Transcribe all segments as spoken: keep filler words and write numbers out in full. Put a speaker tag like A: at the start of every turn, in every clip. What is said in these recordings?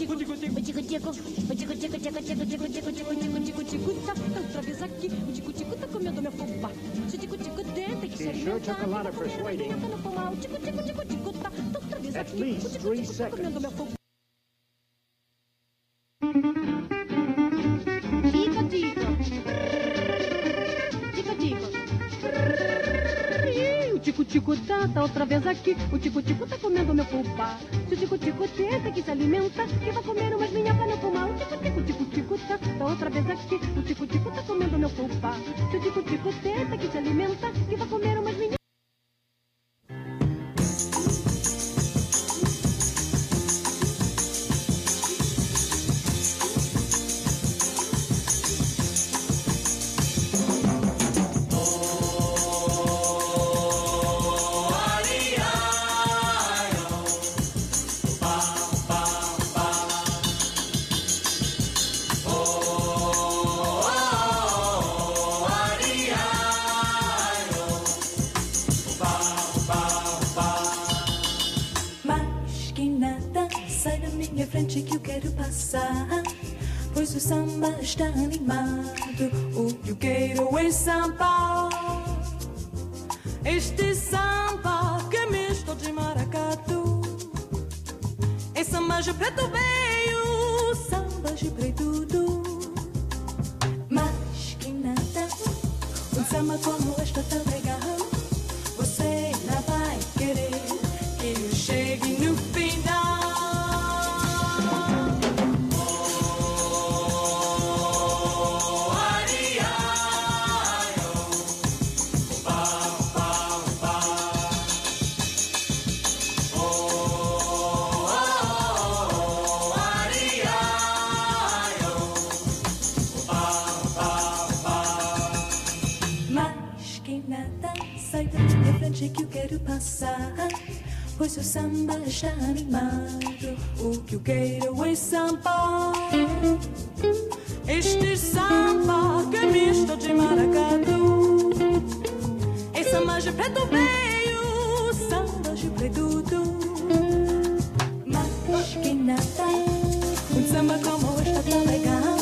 A: tico, o tico, tico, o tico, tico, o tico, tico, tico, tico, tico, tico, tico, tico, tico, tico, tá outra vez aqui. O tico, tico tá comendo meu fubá. Se o tico, tico tem que se alimentar. No pomar. O tico, tico, tico, tico, tá outra vez aqui. O tico, tico tá comendo meu fubá. Tico, tico. Tico, tico. O tico-tico tá, tá outra vez aqui. O tico-tico tá comendo meu fubá. Se o tico-tico tenta que se alimenta, que vai comer umas minhocas no pomar. O tico-tico, tico-tico tá, tá outra vez aqui. O tico-tico tá comendo meu fubá. Se o tico-tico tenta que se alimenta, que vai comer umas minhocas.
B: Que eu quero passar, pois o samba está animado. O que eu quero é samba, este samba que é misto de maracatu. É samba de preto veio, samba de preto do. Mas que nada, um samba como este tão legal. Você não vai querer que eu chegue no final. Que eu quero passar, pois o samba está animado. O que eu quero é samba, este samba que é misto de maracatu. É samba de preto veio, samba de preto do. Mas que nada, um samba como este tão legal.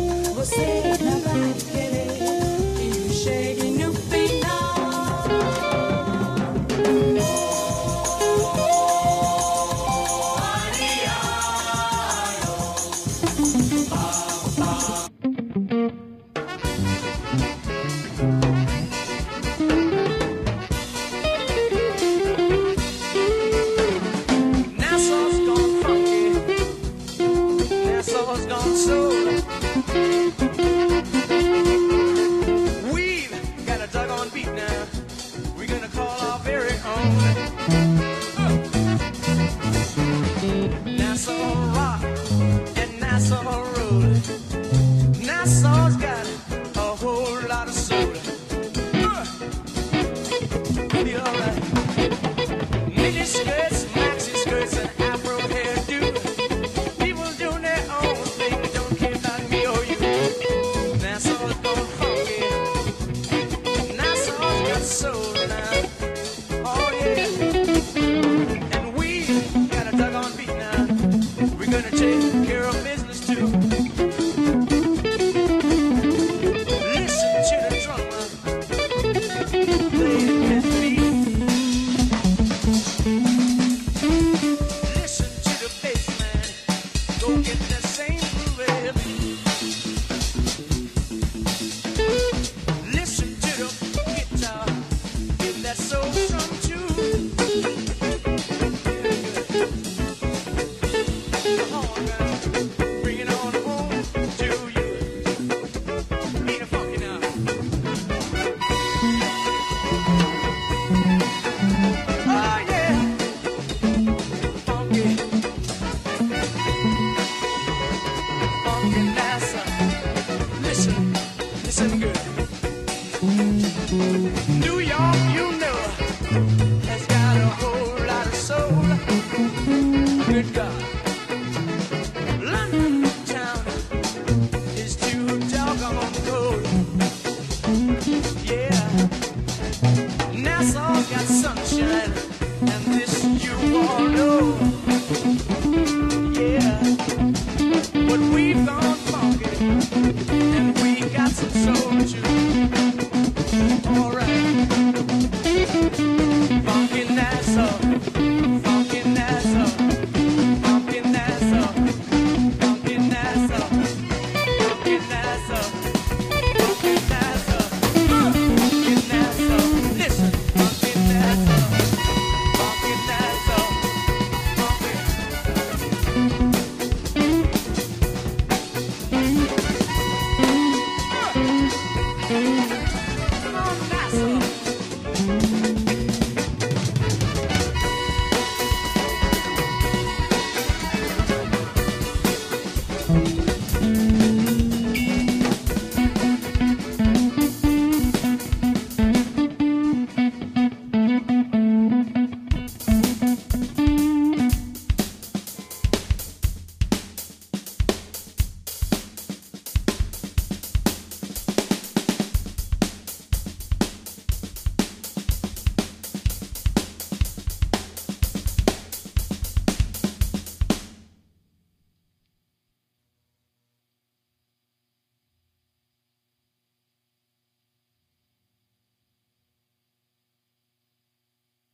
B: Você não vai querer que eu chegue no final.
C: sunshine, and this you all know. Yeah.
B: Música